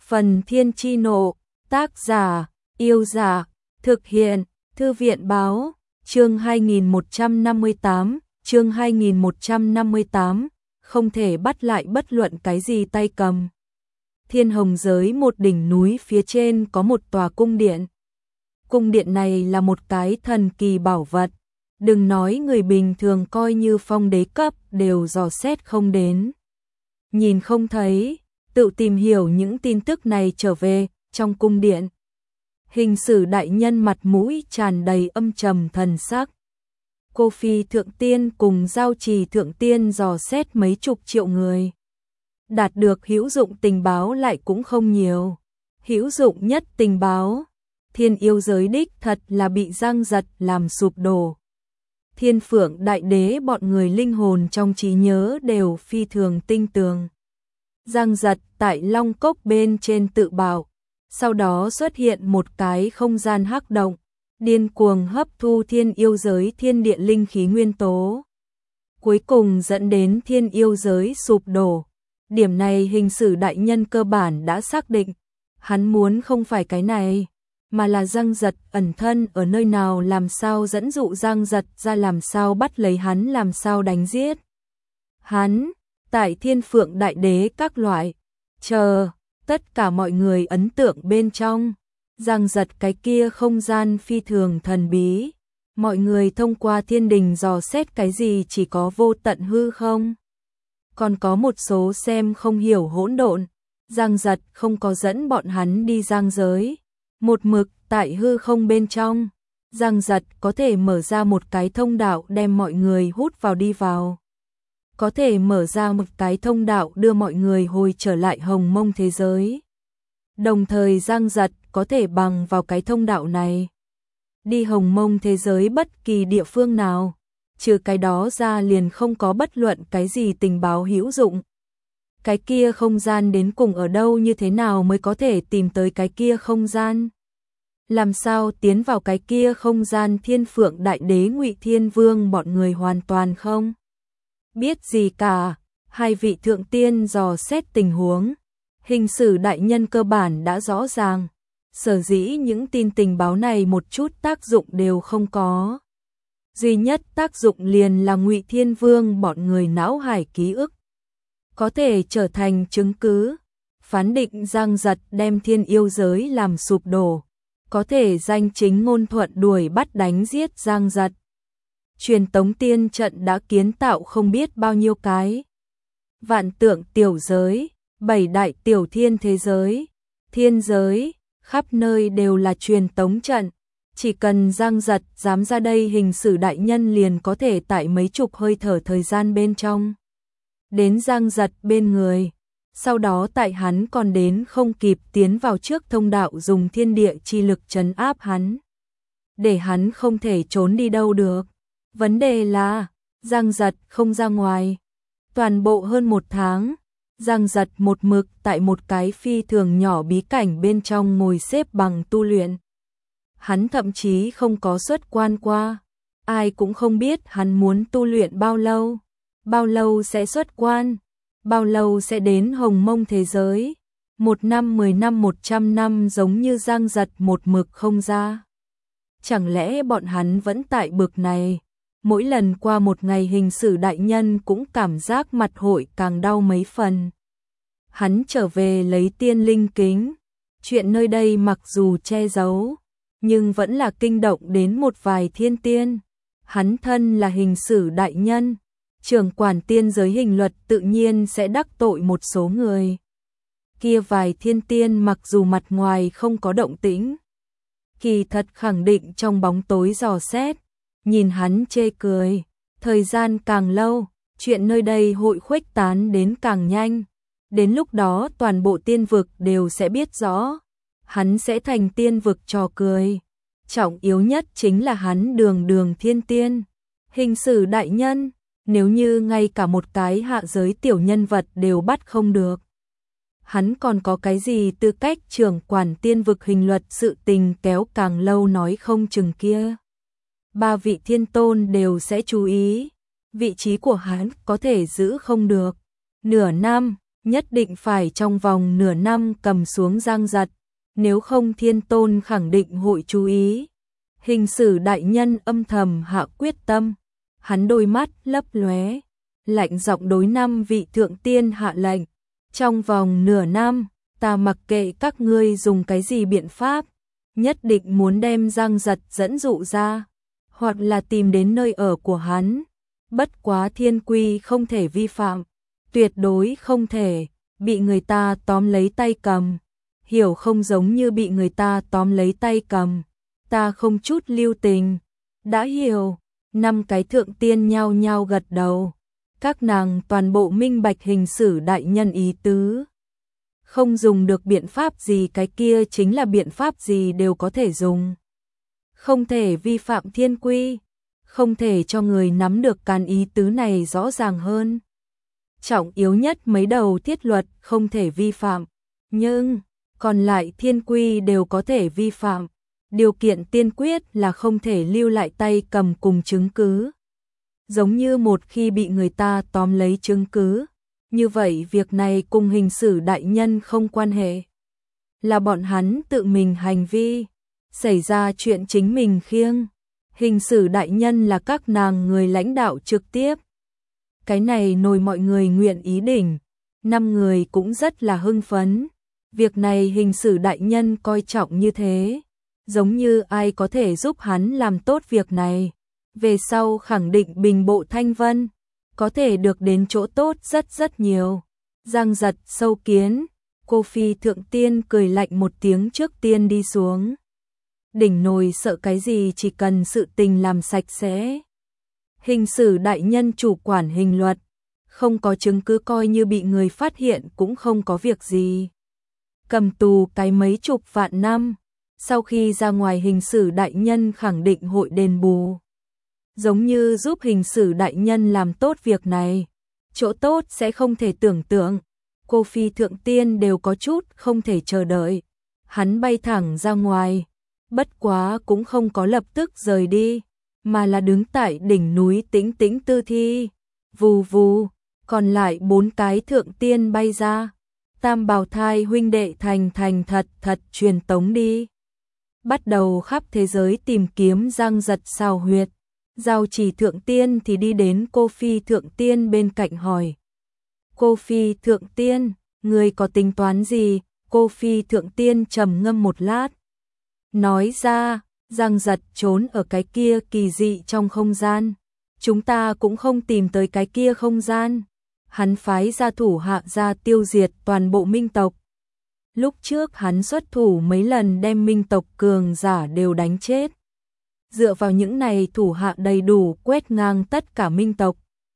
Phần Thiên Chi Nộ, tác giả, Yêu Giả, thực hiện, Thư viện Báo, chương 2158, không thể bắt lại bất luận cái gì tay cầm. Thiên Hồng giới một đỉnh núi phía trên có một tòa cung điện. Cung điện này là một cái thần kỳ bảo vật, đừng nói người bình thường coi như phong đế cấp đều dò xét không đến. Nhìn không thấy, tự tìm hiểu những tin tức này trở về, trong cung điện. Hình sử đại nhân mặt mũi tràn đầy âm trầm thần sắc. Cô Phi Thượng Tiên cùng Giao Trì Thượng Tiên dò xét mấy chục triệu người. Đạt được hữu dụng tình báo lại cũng không nhiều. Hữu dụng nhất tình báo, thiên yêu giới đích thật là bị Giang Giật làm sụp đổ. Thiên Phượng Đại Đế bọn người linh hồn trong trí nhớ đều phi thường tinh tường. Giang Giật tại Long Cốc bên trên tự bảo, sau đó xuất hiện một cái không gian hắc động, điên cuồng hấp thu thiên yêu giới thiên địa linh khí nguyên tố. Cuối cùng dẫn đến thiên yêu giới sụp đổ. Điểm này hình sử đại nhân cơ bản đã xác định, hắn muốn không phải cái này, mà là Giang Giật ẩn thân ở nơi nào, làm sao dẫn dụ Giang Giật ra, làm sao bắt lấy hắn, làm sao đánh giết hắn. Tại Thiên Phượng Đại Đế các loại, tất cả mọi người ấn tượng bên trong, Giang Giật cái kia không gian phi thường thần bí. Mọi người thông qua thiên đình dò xét cái gì chỉ có vô tận hư không. Còn có một số xem không hiểu hỗn độn, Giang Giật không có dẫn bọn hắn đi giang giới. Một mực tại hư không bên trong, Giang Giật có thể mở ra một cái thông đạo đem mọi người hút vào đi vào. Có thể mở ra một cái thông đạo đưa mọi người hồi trở lại Hồng Mông thế giới. Đồng thời Giang Giật có thể bằng vào cái thông đạo này đi Hồng Mông thế giới bất kỳ địa phương nào. Trừ cái đó ra liền không có bất luận cái gì tình báo hữu dụng. Cái kia không gian đến cùng ở đâu, như thế nào mới có thể tìm tới cái kia không gian? Làm sao tiến vào cái kia không gian? Thiên Phượng Đại Đế, Ngụy Thiên Vương bọn người hoàn toàn không biết gì cả. Hai vị thượng tiên dò xét tình huống, hình sử đại nhân cơ bản đã rõ ràng. Sở dĩ những tin tình báo này một chút tác dụng đều không có. Duy nhất tác dụng liền là Ngụy Thiên Vương bọn người não hải ký ức có thể trở thành chứng cứ, phán định Giang Giật đem thiên yêu giới làm sụp đổ, có thể danh chính ngôn thuận đuổi bắt đánh giết Giang Giật. Truyền tống tiên trận đã kiến tạo không biết bao nhiêu cái. Vạn tượng tiểu giới, 7 đại tiểu thiên thế giới, thiên giới, khắp nơi đều là truyền tống trận. Chỉ cần Giang Giật dám ra đây, hình sử đại nhân liền có thể tại mấy chục hơi thở thời gian bên trong đến Giang Giật bên người. Sau đó tại hắn còn đến không kịp tiến vào trước thông đạo, dùng thiên địa chi lực trấn áp hắn, để hắn không thể trốn đi đâu được. Vấn đề là Giang Giật không ra ngoài. Toàn bộ hơn một tháng, Giang Giật một mực tại một cái phi thường nhỏ bí cảnh bên trong ngồi xếp bằng tu luyện. Hắn thậm chí không có xuất quan qua. Ai cũng không biết hắn muốn tu luyện bao lâu sẽ xuất quan, bao lâu sẽ đến Hồng Mông thế giới. 1 năm, 10 năm, 100 năm, giống như Giang Giật một mực không ra. Chẳng lẽ bọn hắn vẫn tại bực này? Mỗi lần qua một ngày, hình sử đại nhân cũng cảm giác mặt hội càng đau mấy phần. Hắn trở về lấy tiên linh kính. Chuyện nơi đây mặc dù che giấu, nhưng vẫn là kinh động đến một vài thiên tiên. Hắn thân là hình sử đại nhân, trưởng quản tiên giới hình luật, tự nhiên sẽ đắc tội một số người. Kia vài thiên tiên mặc dù mặt ngoài không có động tĩnh, kỳ thật khẳng định trong bóng tối dò xét, nhìn hắn chê cười. Thời gian càng lâu, chuyện nơi đây hội khuếch tán đến càng nhanh. Đến lúc đó toàn bộ tiên vực đều sẽ biết rõ. Hắn sẽ thành tiên vực trò cười. Trọng yếu nhất chính là hắn đường thiên tiên. Hình sử đại nhân, nếu như ngay cả một cái hạ giới tiểu nhân vật đều bắt không được, hắn còn có cái gì tư cách trưởng quản tiên vực hình luật? Sự tình kéo càng lâu nói không chừng kia 3 vị thiên tôn đều sẽ chú ý. Vị trí của hắn có thể giữ không được nửa năm, nhất định phải trong vòng nửa năm cầm xuống Giang Giật, nếu không Thiên Tôn khẳng định hội chú ý. Hình sử đại nhân âm thầm hạ quyết tâm, hắn đôi mắt lấp lóe, lạnh giọng đối 5 vị thượng tiên hạ lệnh, trong vòng nửa năm, ta mặc kệ các ngươi dùng cái gì biện pháp, nhất định muốn đem Giang Giật dẫn dụ ra, hoặc là tìm đến nơi ở của hắn. Bất quá thiên quy không thể vi phạm, tuyệt đối không thể bị người ta tóm lấy tay cầm, hiểu không, giống như bị người ta tóm lấy tay cầm, ta không chút lưu tình. Đã hiểu. 5 cái thượng tiên nhao nhao gật đầu, các nàng toàn bộ minh bạch hình sử đại nhân ý tứ. Không dùng được biện pháp gì cái kia chính là biện pháp gì đều có thể dùng. Không thể vi phạm thiên quy, không thể cho người nắm được càn ý tứ này rõ ràng hơn. Trọng yếu nhất mấy đầu thiết luật không thể vi phạm, nhưng còn lại thiên quy đều có thể vi phạm. Điều kiện tiên quyết là không thể lưu lại tay cầm cùng chứng cứ. Giống như một khi bị người ta tóm lấy chứng cứ, như vậy việc này cùng hình sử đại nhân không quan hệ. Là bọn hắn tự mình hành vi, xảy ra chuyện chính mình khiêng. Hình sử đại nhân là các nàng người lãnh đạo trực tiếp. Cái này nồi mọi người nguyện ý đỉnh, 5 người cũng rất là hưng phấn. Việc này hình sử đại nhân coi trọng như thế, giống như ai có thể giúp hắn làm tốt việc này, về sau khẳng định bình bộ thanh vân, có thể được đến chỗ tốt rất rất nhiều. Giang Giật sâu kiến, cô phi thượng tiên cười lạnh một tiếng trước tiên đi xuống. Đỉnh nồi sợ cái gì, chỉ cần sự tình làm sạch sẽ. Hình sử đại nhân chủ quản hình luật, không có chứng cứ coi như bị người phát hiện cũng không có việc gì. Cầm tù cái mấy chục vạn năm, sau khi ra ngoài hình sử đại nhân khẳng định hội đền bù. Giống như giúp hình sử đại nhân làm tốt việc này, chỗ tốt sẽ không thể tưởng tượng. Cô phi thượng tiên đều có chút không thể chờ đợi. Hắn bay thẳng ra ngoài, bất quá cũng không có lập tức rời đi, mà là đứng tại đỉnh núi tĩnh tĩnh tư thi. Vù vù, còn lại 4 cái thượng tiên bay ra. Tam bào thai huynh đệ thành thật thật truyền tống đi. Bắt đầu khắp thế giới tìm kiếm Giang Giật xào huyệt. Giao Chỉ thượng tiên thì đi đến cô phi thượng tiên bên cạnh hỏi. Cô phi thượng tiên, người có tính toán gì? Cô phi thượng tiên trầm ngâm một lát, nói ra, Giang Giật trốn ở cái kia kỳ dị trong không gian. Chúng ta cũng không tìm tới cái kia không gian. Hắn phái gia thủ hạ ra tiêu diệt toàn bộ minh tộc. Lúc trước hắn xuất thủ mấy lần đem minh tộc cường giả đều đánh chết. Dựa vào những này thủ hạ đầy đủ quét ngang tất cả minh tộc.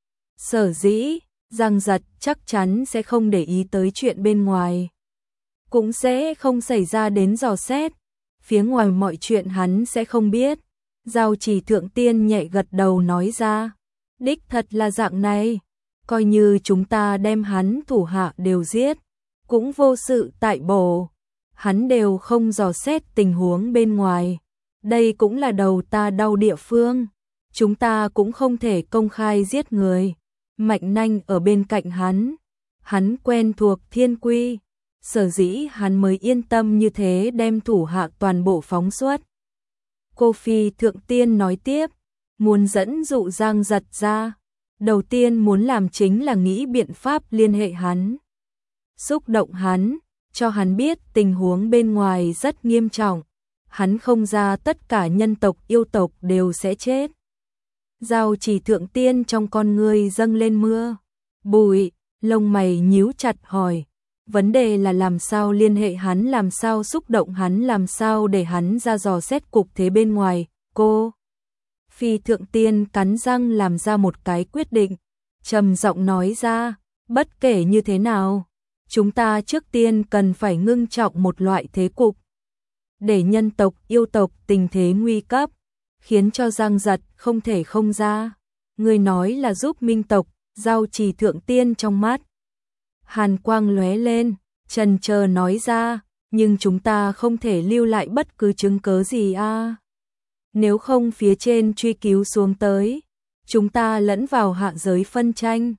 Sở dĩ, Giang Giật chắc chắn sẽ không để ý tới chuyện bên ngoài. Cũng sẽ không xảy ra đến dò xét. Phía ngoài mọi chuyện hắn sẽ không biết. Giao Chỉ thượng tiên nhẹ gật đầu nói ra. Đích thật là dạng này. Coi như chúng ta đem hắn thủ hạ đều giết, cũng vô sự tại bổ. Hắn đều không dò xét tình huống bên ngoài. Đây cũng là đầu ta đau địa phương. Chúng ta cũng không thể công khai giết người. Mạnh Nanh ở bên cạnh hắn. Hắn quen thuộc thiên quy. Sở dĩ hắn mới yên tâm như thế đem thủ hạ toàn bộ phóng xuất. Cô phi thượng tiên nói tiếp. Muốn dẫn dụ Giang Giật ra. Đầu tiên muốn làm chính là nghĩ biện pháp liên hệ hắn. Xúc động hắn, cho hắn biết tình huống bên ngoài rất nghiêm trọng. Hắn không ra tất cả nhân tộc yêu tộc đều sẽ chết. Giao Chỉ thượng tiên trong con ngươi dâng lên mưa. Bụi, lông mày nhíu chặt hỏi. Vấn đề là làm sao liên hệ hắn, làm sao xúc động hắn, làm sao để hắn ra dò xét cục thế bên ngoài. Cô phi thượng tiên cắn răng làm ra một cái quyết định, trầm giọng nói ra, bất kể như thế nào, chúng ta trước tiên cần phải ngưng trọng một loại thế cục, để nhân tộc yêu tộc tình thế nguy cấp, khiến cho Giang Giật không thể không ra. Người nói là giúp minh tộc. Giao Chỉ thượng tiên trong mắt hàn quang lóe lên, chần chờ nói ra, nhưng chúng ta không thể lưu lại bất cứ chứng cớ gì a. Nếu không phía trên truy cứu xuống tới, chúng ta lẫn vào hạ giới phân tranh,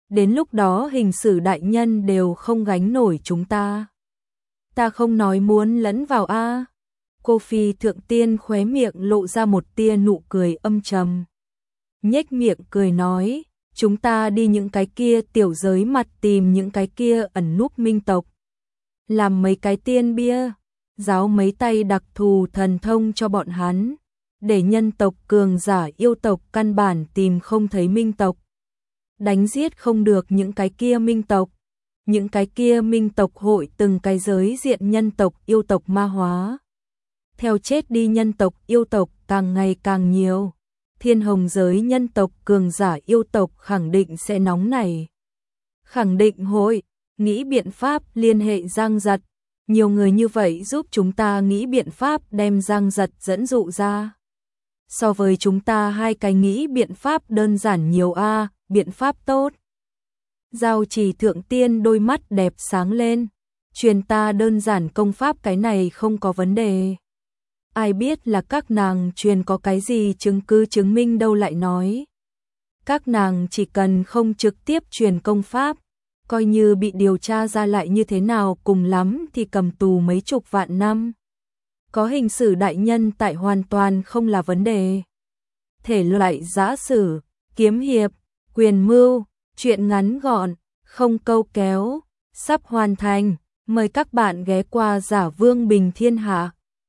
Đến lúc đó hình sử đại nhân đều không gánh nổi chúng ta. Ta không nói muốn lẫn vào a. Cô Phi thượng tiên khóe miệng lộ ra một tia nụ cười âm trầm. Nhếch miệng cười nói, chúng ta đi những cái kia tiểu giới mặt tìm những cái kia ẩn núp minh tộc. Làm mấy cái tiên bia, giáo mấy tay đặc thù thần thông cho bọn hắn, để nhân tộc cường giả yêu tộc căn bản tìm không thấy minh tộc. Đánh giết không được những cái kia minh tộc. Những cái kia minh tộc hội từng cái giới diện nhân tộc yêu tộc ma hóa. Theo chết đi nhân tộc yêu tộc càng ngày càng nhiều. Thiên hồng giới nhân tộc cường giả yêu tộc khẳng định sẽ nóng nảy. Khẳng định hội, nghĩ biện pháp liên hệ Giang Giật. Nhiều người như vậy giúp chúng ta nghĩ biện pháp đem Giang Giật dẫn dụ ra. So với chúng ta hai cái nghĩ biện pháp đơn giản nhiều a, biện pháp tốt. Giao Chỉ thượng tiên đôi mắt đẹp sáng lên. Truyền ta đơn giản công pháp cái này không có vấn đề. Ai biết là các nàng truyền có cái gì chứng cứ chứng minh đâu lại nói. Các nàng chỉ cần không trực tiếp truyền công pháp, coi như bị điều tra ra lại như thế nào cùng lắm thì cầm tù mấy chục vạn năm. Có hình sử đại nhân tại hoàn toàn không là vấn đề. Thể loại giã sử, kiếm hiệp, quyền mưu, truyện ngắn gọn, không câu kéo, sắp hoàn thành. Mời các bạn ghé qua Giả Vương Bình Thiên Hạ.